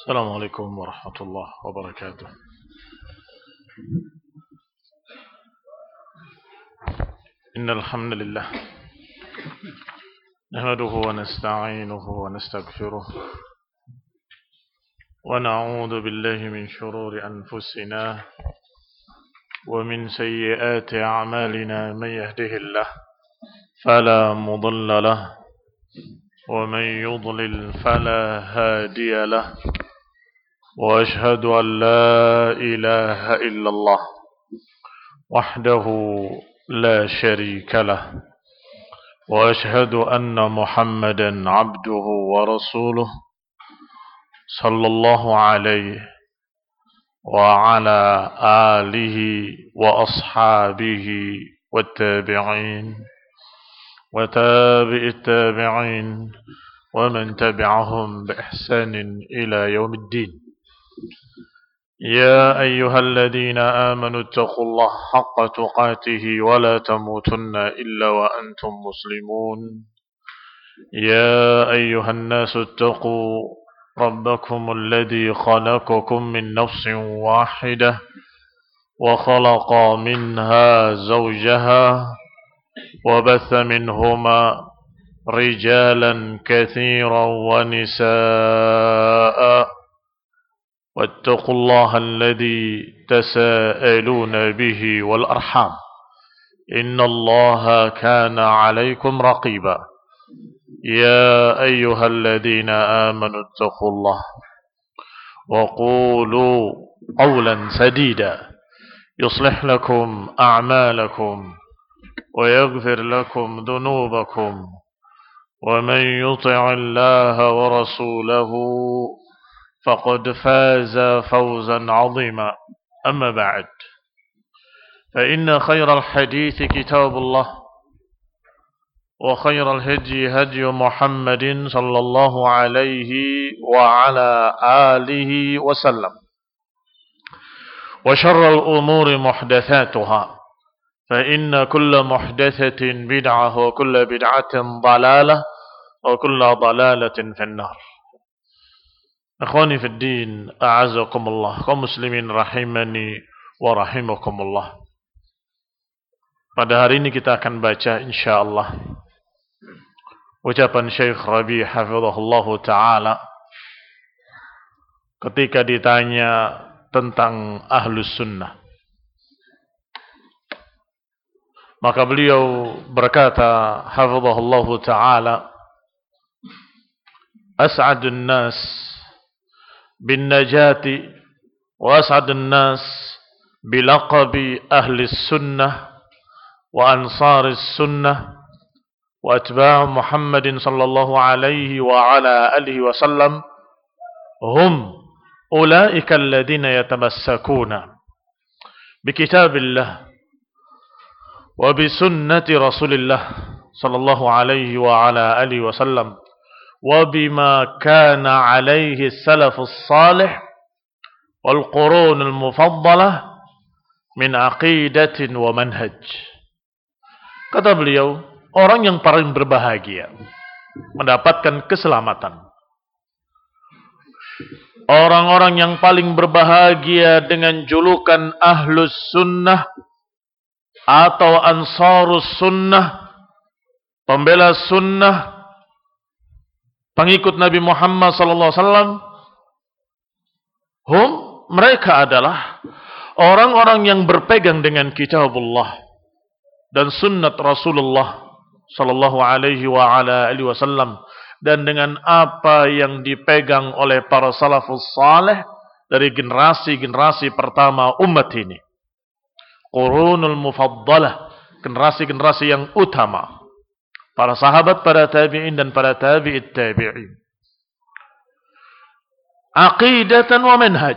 السلام عليكم ورحمة الله وبركاته. إن الحمد لله نحمده ونستعينه ونستغفره ونعوذ بالله من شرور أنفسنا ومن سيئات أعمالنا. من يهده الله فلا مضل له ومن يضلل فلا هادي له، وأشهد أن لا إله إلا الله وحده لا شريك له، وأشهد أن محمدا عبده ورسوله صلى الله عليه وعلى آله وأصحابه والتابعين وتابع التابعين ومن تبعهم بإحسان إلى يوم الدين. يا أيها الذين آمنوا اتقوا الله حق تقاته ولا تموتن إلا وأنتم مسلمون. يا أيها الناس اتقوا ربكم الذي خلقكم من نفس واحدة وخلق منها زوجها وبث منهما رجالا كثيرا ونساء، واتقوا الله الذي تساءلون به والأرحام إن الله كان عليكم رقيبا. يا أيها الذين آمنوا اتقوا الله وقولوا قولا سديدا يصلح لكم أعمالكم ويغفر لكم ذنوبكم، ومن يطع الله ورسوله فقد فاز فوزا عظيما. أما بعد، فإن خير الحديث كتاب الله، وخير الهدي هدي محمد صلى الله عليه وعلى آله وسلم، وشر الأمور محدثاتها، فإن كل محدثة بدعة وكل بدعة ضلالة وكل ضلالة في النار. Akhwani fid din, a'azakumullah, kaum muslimin rahimani wa rahimakumullah. Pada hari ini kita akan baca insyaallah ucapan Syekh Rabi' hafizahullah taala ketika ditanya tentang ahlus sunnah. Maka beliau berkata hafizahullah taala, as'adun nas bin najati wa as'adun nas bilaqabi ahli sunnah wa ansaris sunnah wa atba' Muhammadin sallallahu alaihi wa ala alihi wa sallam hum ulaika alladhina yatamassakuna bikitabillah wa bisunnati rasulillah sallallahu alaihi wa ala alihi wa sallam وبما كان عليه السلف الصالح والقرون المفضلة من عقيدة ومنهج. Kata beliau, orang yang paling berbahagia mendapatkan keselamatan, orang-orang yang paling berbahagia dengan julukan ahlus sunnah atau ansarus sunnah, pembela sunnah, pengikut Nabi Muhammad sallallahu alaihi wasallam, mereka adalah orang-orang yang berpegang dengan kitabullah dan sunnat Rasulullah sallallahu alaihi wa ala alihi wasallam, dan dengan apa yang dipegang oleh para salafus saleh dari generasi-generasi pertama umat ini. Qurunul mufaddalah, generasi-generasi yang utama. Para sahabat, para tabi'in dan para tabi'it tabi'in. Aqidatan wa manhaj.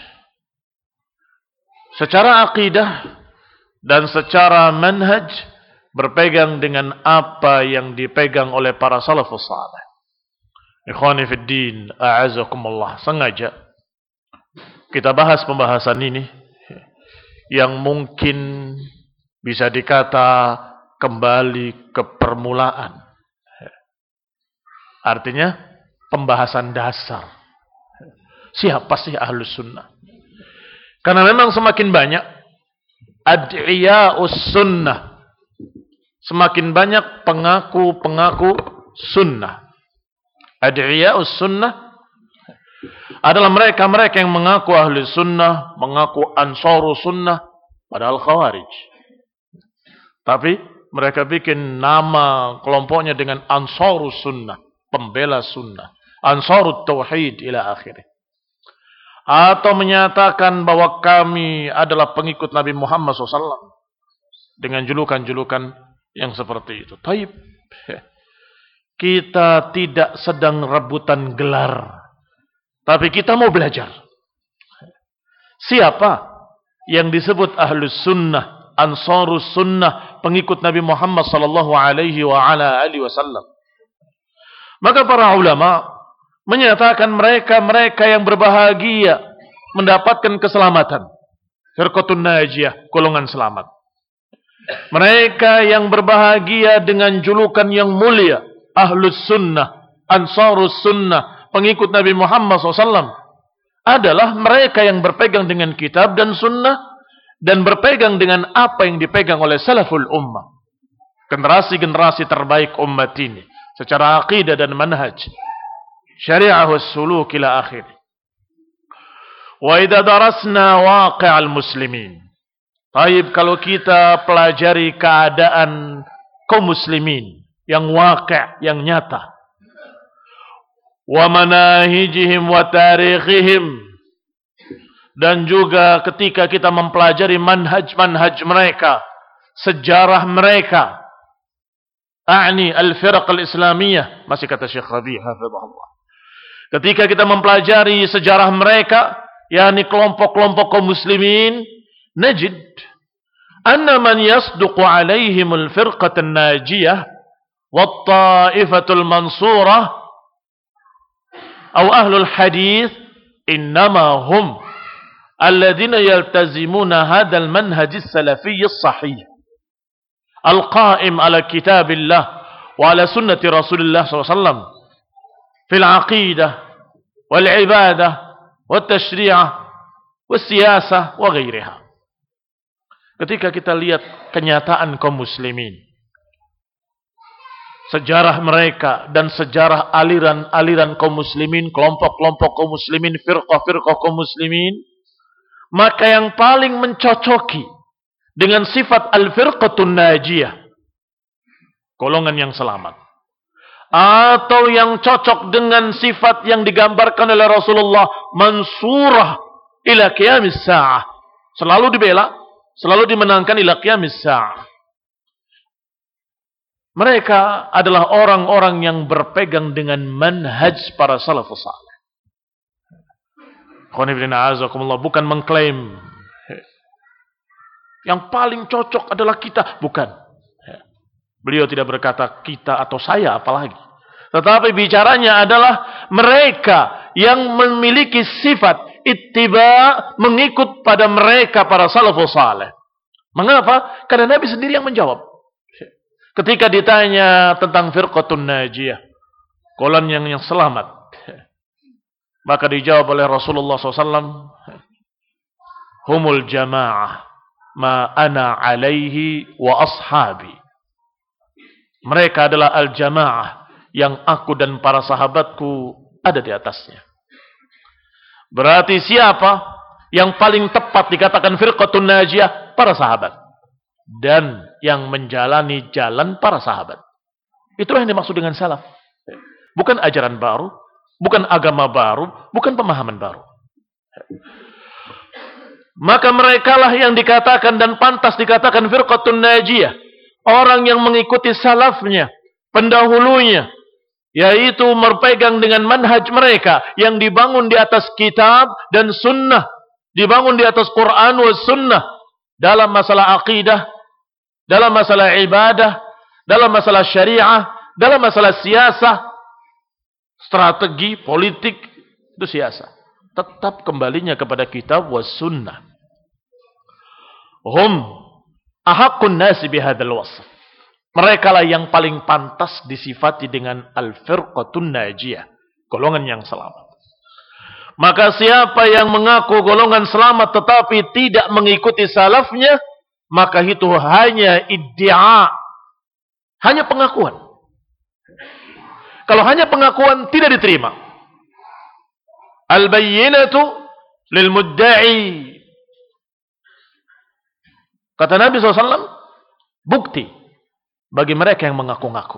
Secara aqidah dan secara manhaj berpegang dengan apa yang dipegang oleh para salafus salih. Ikhwani fid din, a'azakumullah. Sengaja kita bahas pembahasan ini yang mungkin bisa dikata kembali ke permulaan. Artinya pembahasan dasar. Siapa sih ahlus sunnah? Karena memang semakin banyak ad'iya'us sunnah, semakin banyak pengaku-pengaku sunnah. Ad'iya'us sunnah adalah mereka-mereka yang mengaku ahli sunnah, mengaku ansaru sunnah, padahal khawarij. Tapi mereka bikin nama kelompoknya dengan ansaru sunnah, pembela sunnah, ansarut tauhid ila akhirnya. Atau menyatakan bahwa kami adalah pengikut Nabi Muhammad SAW dengan julukan-julukan yang seperti itu. Taib. Kita tidak sedang rebutan gelar, tapi kita mau belajar. Siapa yang disebut ahlus sunnah, ansarus sunnah, pengikut Nabi Muhammad SAW? Maka para ulama menyatakan mereka yang berbahagia mendapatkan keselamatan. Firqatun najiyah, golongan selamat. Mereka yang berbahagia dengan julukan yang mulia, ahlus sunnah, ansarus sunnah, pengikut Nabi Muhammad SAW, adalah mereka yang berpegang dengan kitab dan sunnah dan berpegang dengan apa yang dipegang oleh salaful ummah. Generasi-generasi terbaik umat ini secara aqidah dan manhaj, syariah was suluk ila akhir. Wa idza darasna waqi'al muslimin. Baik, kalau kita pelajari keadaan kaum muslimin yang waqi', yang nyata. Wa manahijihim wa tarikhihim. Dan juga ketika kita mempelajari manhaj mereka, sejarah mereka. A'ni al-firaq al-islamiyah, masih kata Syekh Rabi' hafizahullah. Ketika kita mempelajari sejarah mereka, yakni kelompok-kelompok kaum muslimin, najid anna man yasduqu alaihim al-firqah an-najiyah wat-ta'ifatul mansurah aw ahlul hadith innama hum alladhina yaltazimuna hadzal manhaj as-salafi as-sahih al-qa'im ala kitabillah wa ala sunnati Rasulillah sallallahu alaihi wasallam fil aqidah wal ibadah wat tashri'ah was siyasah wa ghairiha. Ketika kita lihat kenyataan kaum muslimin, sejarah mereka dan sejarah aliran-aliran kaum muslimin, kelompok-kelompok kaum muslimin, firqah-firqah kaum muslimin, maka yang paling mencocoki dengan sifat al-firqatun najiyah, golongan yang selamat, atau yang cocok dengan sifat yang digambarkan oleh Rasulullah, mansurah ila qiyamis sa'ah, selalu dibela, selalu dimenangkan ila qiyamis sa'ah. Mereka adalah orang-orang yang berpegang dengan manhaj para salafus saleh. Bukan mengklaim yang paling cocok adalah kita, bukan. Beliau tidak berkata kita atau saya apalagi. Tetapi bicaranya adalah mereka yang memiliki sifat ittiba, mengikut pada mereka para salafus saleh. Mengapa? Karena Nabi sendiri yang menjawab. Ketika ditanya tentang firqatun najiyah, golongan yang selamat, maka dijawab oleh Rasulullah SAW, humul jamaah ma ana alaihi wa ashabi. Mereka adalah al-jamaah yang aku dan para sahabatku ada di atasnya. Berarti siapa yang paling tepat dikatakan firqatun najiyah? Para sahabat. Dan yang menjalani jalan para sahabat. Itulah yang dimaksud dengan salaf. Bukan ajaran baru, bukan agama baru, bukan pemahaman baru. Maka merekalah yang dikatakan dan pantas dikatakan firqatun najiyah. Orang yang mengikuti salafnya, pendahulunya, yaitu berpegang dengan manhaj mereka yang dibangun di atas kitab dan sunnah, dibangun di atas Quran wa sunnah, dalam masalah aqidah, dalam masalah ibadah, dalam masalah syariah, dalam masalah siyasah, strategi, politik, itu siyasah. Tetap kembalinya kepada kitab wa sunnah. Hum ahaqqun nasi bihadzal wasf. Mereka lah yang paling pantas disifati dengan al-firqatun najiyah, golongan yang selamat. Maka siapa yang mengaku golongan selamat tetapi tidak mengikuti salafnya, maka itu hanya iddia, hanya pengakuan. Kalau hanya pengakuan tidak diterima. Al-bayyinatu lil mudda'i. Kata Nabi SAW, bukti bagi mereka yang mengaku-ngaku.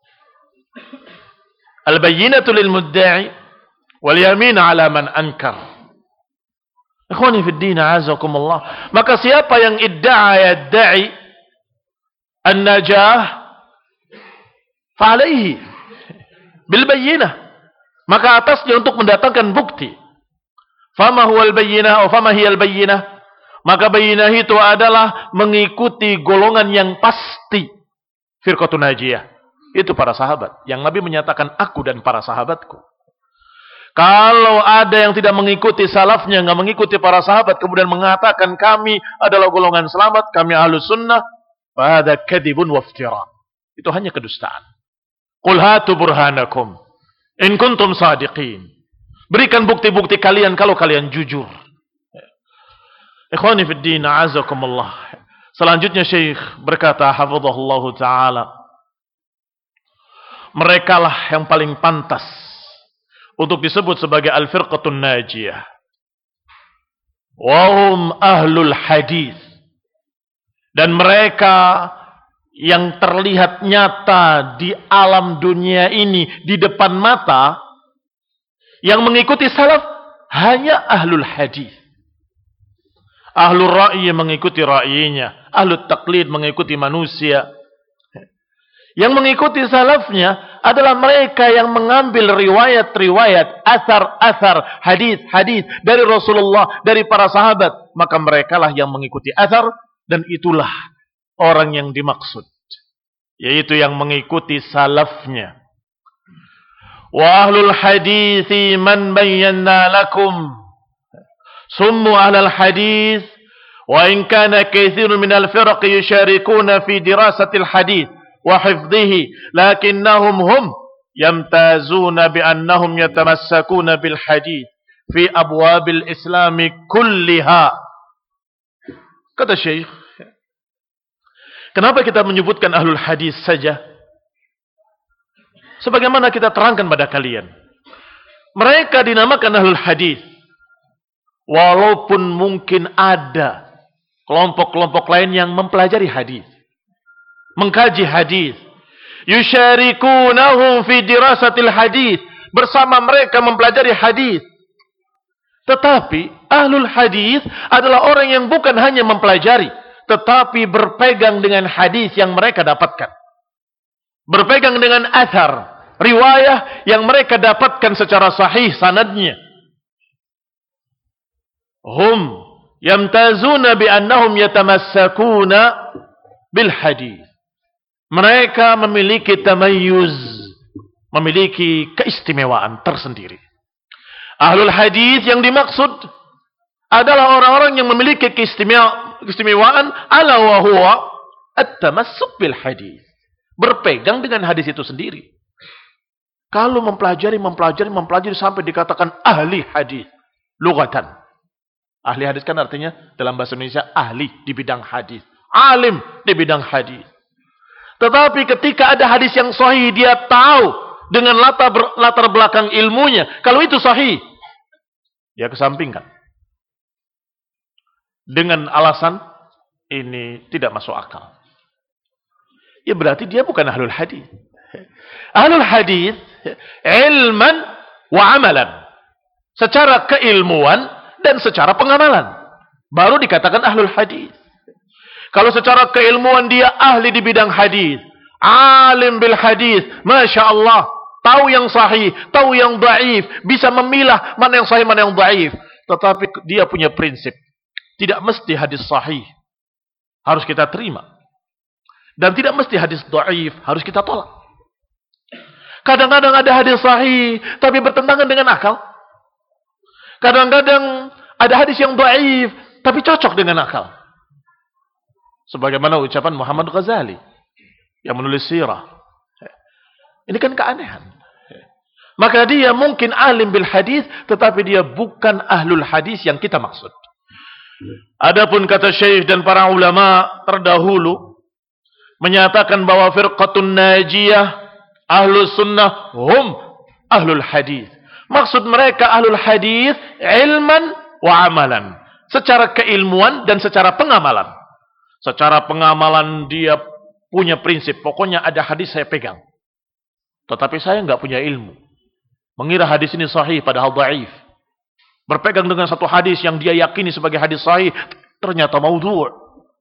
Al-bayyinatu lil mudda'i wal yamin ala man ankar. Ikhwani fid din, a'azakumullah. Maka siapa yang yadda'i an-najah fa alaihi bil bayyinah. Maka atasnya untuk mendatangkan bukti. Fama huwal bayyinah atau fama hiyal bayyinah? Maka bayyinah itu adalah mengikuti golongan yang pasti. Firqatun najiyah. Itu para sahabat. Yang Nabi menyatakan aku dan para sahabatku. Kalau ada yang tidak mengikuti salafnya, nggak mengikuti para sahabat, kemudian mengatakan kami adalah golongan selamat, kami ahlus sunnah, fahadha kadhibun waftira. Itu hanya kedustaan. Qul hatu burhanakum in kuntum sadiqin. Berikan bukti-bukti kalian kalau kalian jujur. Ikhwani fid din, a'azakumullah. Selanjutnya Syekh berkata hafizahullah taala, merekalah yang paling pantas untuk disebut sebagai al-firqatun najiyah. Wa hum ahlul hadis. Dan mereka yang terlihat nyata di alam dunia ini, di depan mata, yang mengikuti salaf hanya ahlul hadis. Ahlul ra'yi mengikuti ra'yinya, ahlul taqlid mengikuti manusia. Yang mengikuti salafnya adalah mereka yang mengambil riwayat-riwayat, asar-asar, hadis-hadis dari Rasulullah, dari para sahabat. Maka merekalah yang mengikuti asar, dan itulah orang yang dimaksud, yaitu yang mengikuti salafnya. Wa ahlul hadithi man bayyana lakum summu ahlal hadith wa in kana katsirun minal firq yusharikuna fi dirasatil hadith wa hifdhihi lakinnahum hum yamtazuna bi annahum yatamassakuna bil hadith fi abwabil islami kulliha. Kata Syekh, kenapa kita menyebutkan ahlul hadis saja? Sebagaimana kita terangkan pada kalian, mereka dinamakan ahlul hadis, walaupun mungkin ada kelompok-kelompok lain yang mempelajari hadis, mengkaji hadis, yusyarikunahum fi dirasatil hadis, bersama mereka mempelajari hadis. Tetapi ahlul hadis adalah orang yang bukan hanya mempelajari, tetapi berpegang dengan hadis yang mereka dapatkan. Berpegang dengan athar, riwayah yang mereka dapatkan secara sahih sanadnya. Hum yamtazuna bi annahum yatamassakuna bil hadis. Mereka memiliki tamayyuz, memiliki keistimewaan tersendiri. Ahlul hadis yang dimaksud adalah orang-orang yang memiliki keistimewaan ala wa huwa at-tamassuk bil hadis. Berpegang dengan hadis itu sendiri. Kalau mempelajari sampai dikatakan ahli hadis, lugatan. Ahli hadis kan artinya dalam bahasa Indonesia ahli di bidang hadis, alim di bidang hadis. Tetapi ketika ada hadis yang sahih, dia tahu dengan latar belakang ilmunya, kalau itu sahih, dia kesampingkan. Dengan alasan ini tidak masuk akal. Ya berarti dia bukan ahlul hadis. Ahlul hadis ilman wa amalan. Secara keilmuan dan secara pengamalan. Baru dikatakan ahlul hadis. Kalau secara keilmuan dia ahli di bidang hadis, alim bil hadis, Masya Allah, tahu yang sahih, tahu yang dhaif, bisa memilah mana yang sahih, mana yang dhaif. Tetapi dia punya prinsip, tidak mesti hadis sahih harus kita terima, dan tidak mesti hadis dhaif harus kita tolak. Kadang-kadang ada hadis sahih tapi bertentangan dengan akal. Kadang-kadang ada hadis yang dhaif tapi cocok dengan akal. Sebagaimana ucapan Muhammad Ghazali yang menulis sirah. Ini kan keanehan. Maka dia mungkin alim bil hadis, tetapi dia bukan ahlul hadis yang kita maksud. Adapun kata syekh dan para ulama terdahulu menyatakan bahwa firqatun najiyah ahlus sunnah hum ahlul hadis. Maksud mereka ahlul hadis ilman wa amalan. Secara keilmuan dan secara pengamalan. Secara pengamalan dia punya prinsip. Pokoknya ada hadis saya pegang. Tetapi saya enggak punya ilmu. Mengira hadis ini sahih padahal dhaif. Berpegang dengan satu hadis yang dia yakini sebagai hadis sahih, ternyata maudhu'.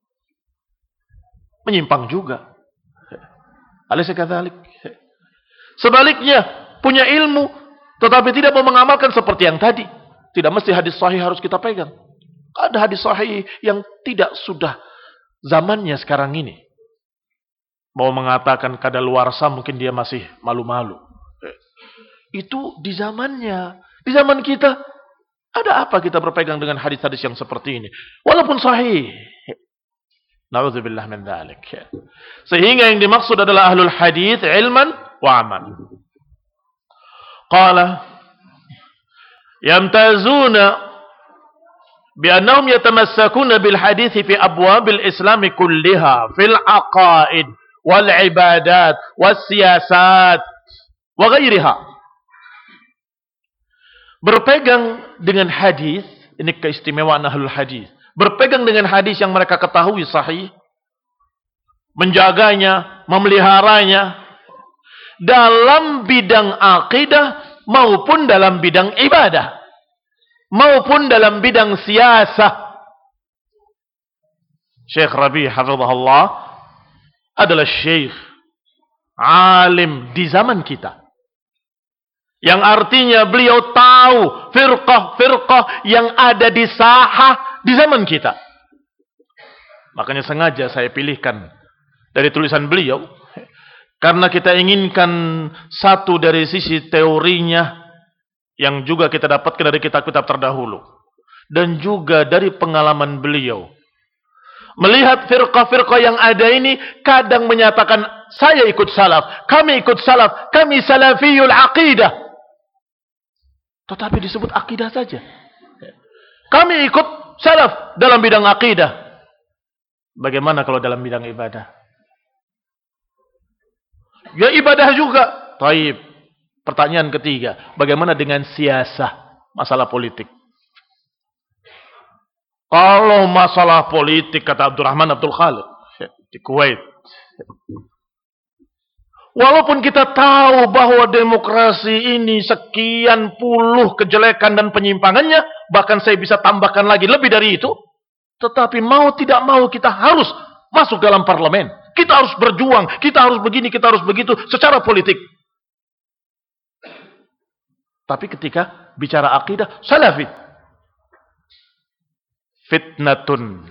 Menyimpang juga. Alaysa kadzalik? Sebaliknya, punya ilmu tetapi tidak mau mengamalkan seperti yang tadi. Tidak mesti hadis sahih harus kita pegang. Ada hadis sahih yang tidak sudah zamannya sekarang ini. Mau mengatakan kadaluarsa mungkin dia masih malu-malu. Itu di zamannya. Di zaman kita ada apa kita berpegang dengan hadis-hadis yang seperti ini? Walaupun sahih. Na'udzubillah min dzalik. Sehingga yang dimaksud adalah ahlul hadis ilman wa amal. Qala yamtazuna bi'annahum yatamassakuna bil hadis fi abwabil islam kulliha fil aqaid wal ibadat was siyasat wa ghairiha. Berpegang dengan hadis, ini keistimewaan ahlul hadis. Berpegang dengan hadis yang mereka ketahui sahih, menjaganya, memeliharanya dalam bidang akidah maupun dalam bidang ibadah, maupun dalam bidang siyasah. Syekh Rabi' hafizahullah adalah syekh alim di zaman kita. Yang artinya beliau tahu firqah-firqah yang ada di sahah di zaman kita. Makanya sengaja saya pilihkan dari tulisan beliau. Karena kita inginkan satu dari sisi teorinya yang juga kita dapatkan dari kitab-kitab terdahulu. Dan juga dari pengalaman beliau. Melihat firqah-firqah yang ada ini kadang menyatakan saya ikut salaf, kami ikut salaf, kami salafiyul aqidah. Tetapi disebut akidah saja. Kami ikut salaf dalam bidang akidah. Bagaimana kalau dalam bidang ibadah? Ya ibadah juga. Taib. Pertanyaan ketiga. Bagaimana dengan siasah? Masalah politik. Kalau masalah politik, kata Abdurrahman Abdul Khalid di Kuwait. Walaupun kita tahu bahwa demokrasi ini sekian puluh kejelekan dan penyimpangannya, bahkan saya bisa tambahkan lagi lebih dari itu, tetapi mau tidak mau kita harus masuk dalam parlemen. Kita harus berjuang, kita harus begini, kita harus begitu secara politik. Tapi ketika bicara akidah, salafi. Fitnatun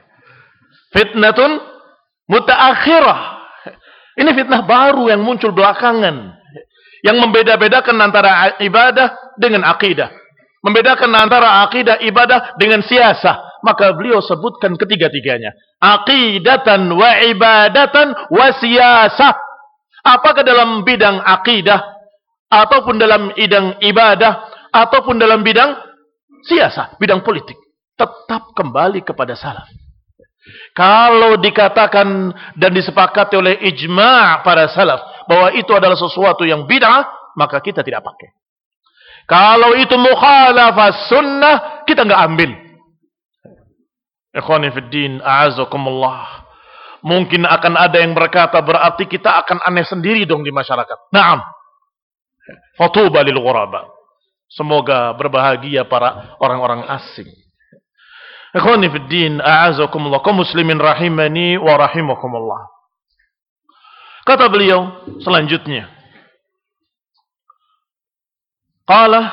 mutaakhirah. Ini fitnah baru yang muncul belakangan. Yang membeda-bedakan antara ibadah dengan akidah. Membedakan antara akidah ibadah dengan siasah. Maka beliau sebutkan ketiga-tiganya. Aqidatan wa ibadatan wa siyasah. Apakah dalam bidang akidah, ataupun dalam bidang ibadah, ataupun dalam bidang siasah, bidang politik. Tetap kembali kepada salaf. Kalau dikatakan dan disepakati oleh ijma' para salaf bahwa itu adalah sesuatu yang bid'ah, maka kita tidak pakai. Kalau itu mukhalafah sunnah, kita enggak ambil. Ikhwani fid din, a'azakumullah. Mungkin akan ada yang berkata berarti kita akan aneh sendiri dong di masyarakat. Naam. Fatuba lil ghuraba. Semoga berbahagia para orang-orang asing. Ikhwani fid din, a'azakumullah, kaum muslimin rahimani wa rahimakumullah. Kata beliau selanjutnya. Qala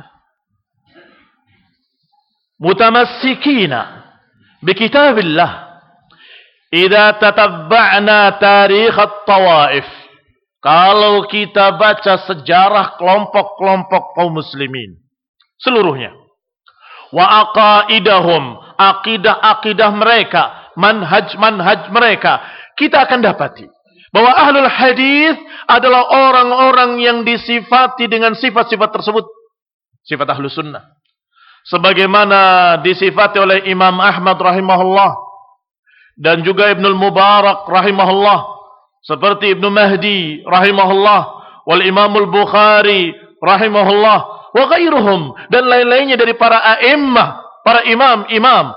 mutamassikina bi kitabillah idza tatabba'na tarikh at-tawaif. Kalau kita baca sejarah kelompok-kelompok kaum muslimin seluruhnya, wa aqaidahum, akidah-akidah mereka, manhaj-manhaj mereka, kita akan dapati Bahwa ahlul hadis adalah orang-orang yang disifati dengan sifat-sifat tersebut. Sifat ahlus sunnah. Sebagaimana disifati oleh Imam Ahmad rahimahullah. Dan juga Ibnul Mubarak rahimahullah. Seperti Ibnu Mahdi rahimahullah. Wal Imamul Bukhari rahimahullah. Wa ghairuhum. Dan lain-lainnya dari para a'immah. Para imam-imam.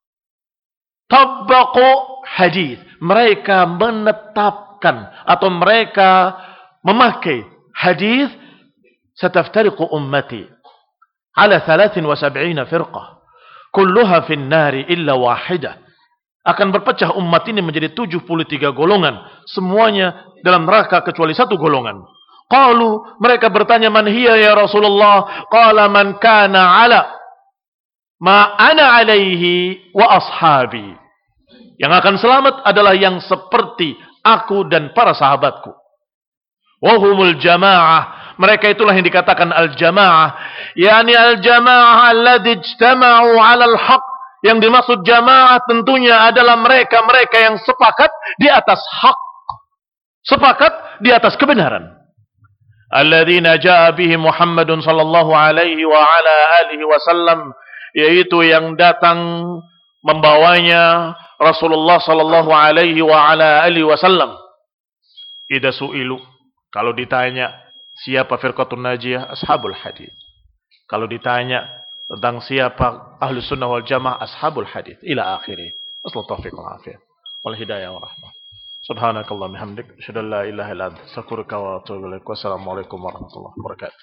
Tabbaqu hadis. Mereka menetapkan atau mereka memakai hadis. Sataftariqu ummati ala 73 firqah. Kulluha fin nari illa wahidah. Akan berpecah umat ini menjadi 73 golongan. Semuanya dalam neraka kecuali satu golongan. Qalu, mereka bertanya, man hiya ya Rasulullah? Qala man kana ala ma ana alaihi wa ashabi. Yang akan selamat adalah yang seperti aku dan para sahabatku. Wahumul jamaah. Mereka itulah yang dikatakan al-jamaah. Yani al-jamaah alladhi ijtama'u 'alal haq. Yang dimaksud jamaah tentunya adalah mereka-mereka yang sepakat di atas hak. Sepakat di atas kebenaran. Alladzina ja'a bihi Muhammadun sallallahu alaihi wa ala alihi wasallam. Yaitu yang datang membawanya Rasulullah sallallahu alaihi wa ala alihi wasallam. Idza su'ilu, kalau ditanya siapa firqatun najiyah, ashabul hadith. Kalau ditanya tentang siapa ahlu sunnah wal jamaah, ashabul hadith. Ila akhirih. Asal taufiq wal afiyah. Wal hidayah wa rahmah. Subhanakallah mihamdik. Asyhadu an la ilaha illa anta astaghfiruka wa atubu ilaik. Wassalamualaikum warahmatullahi wabarakatuh.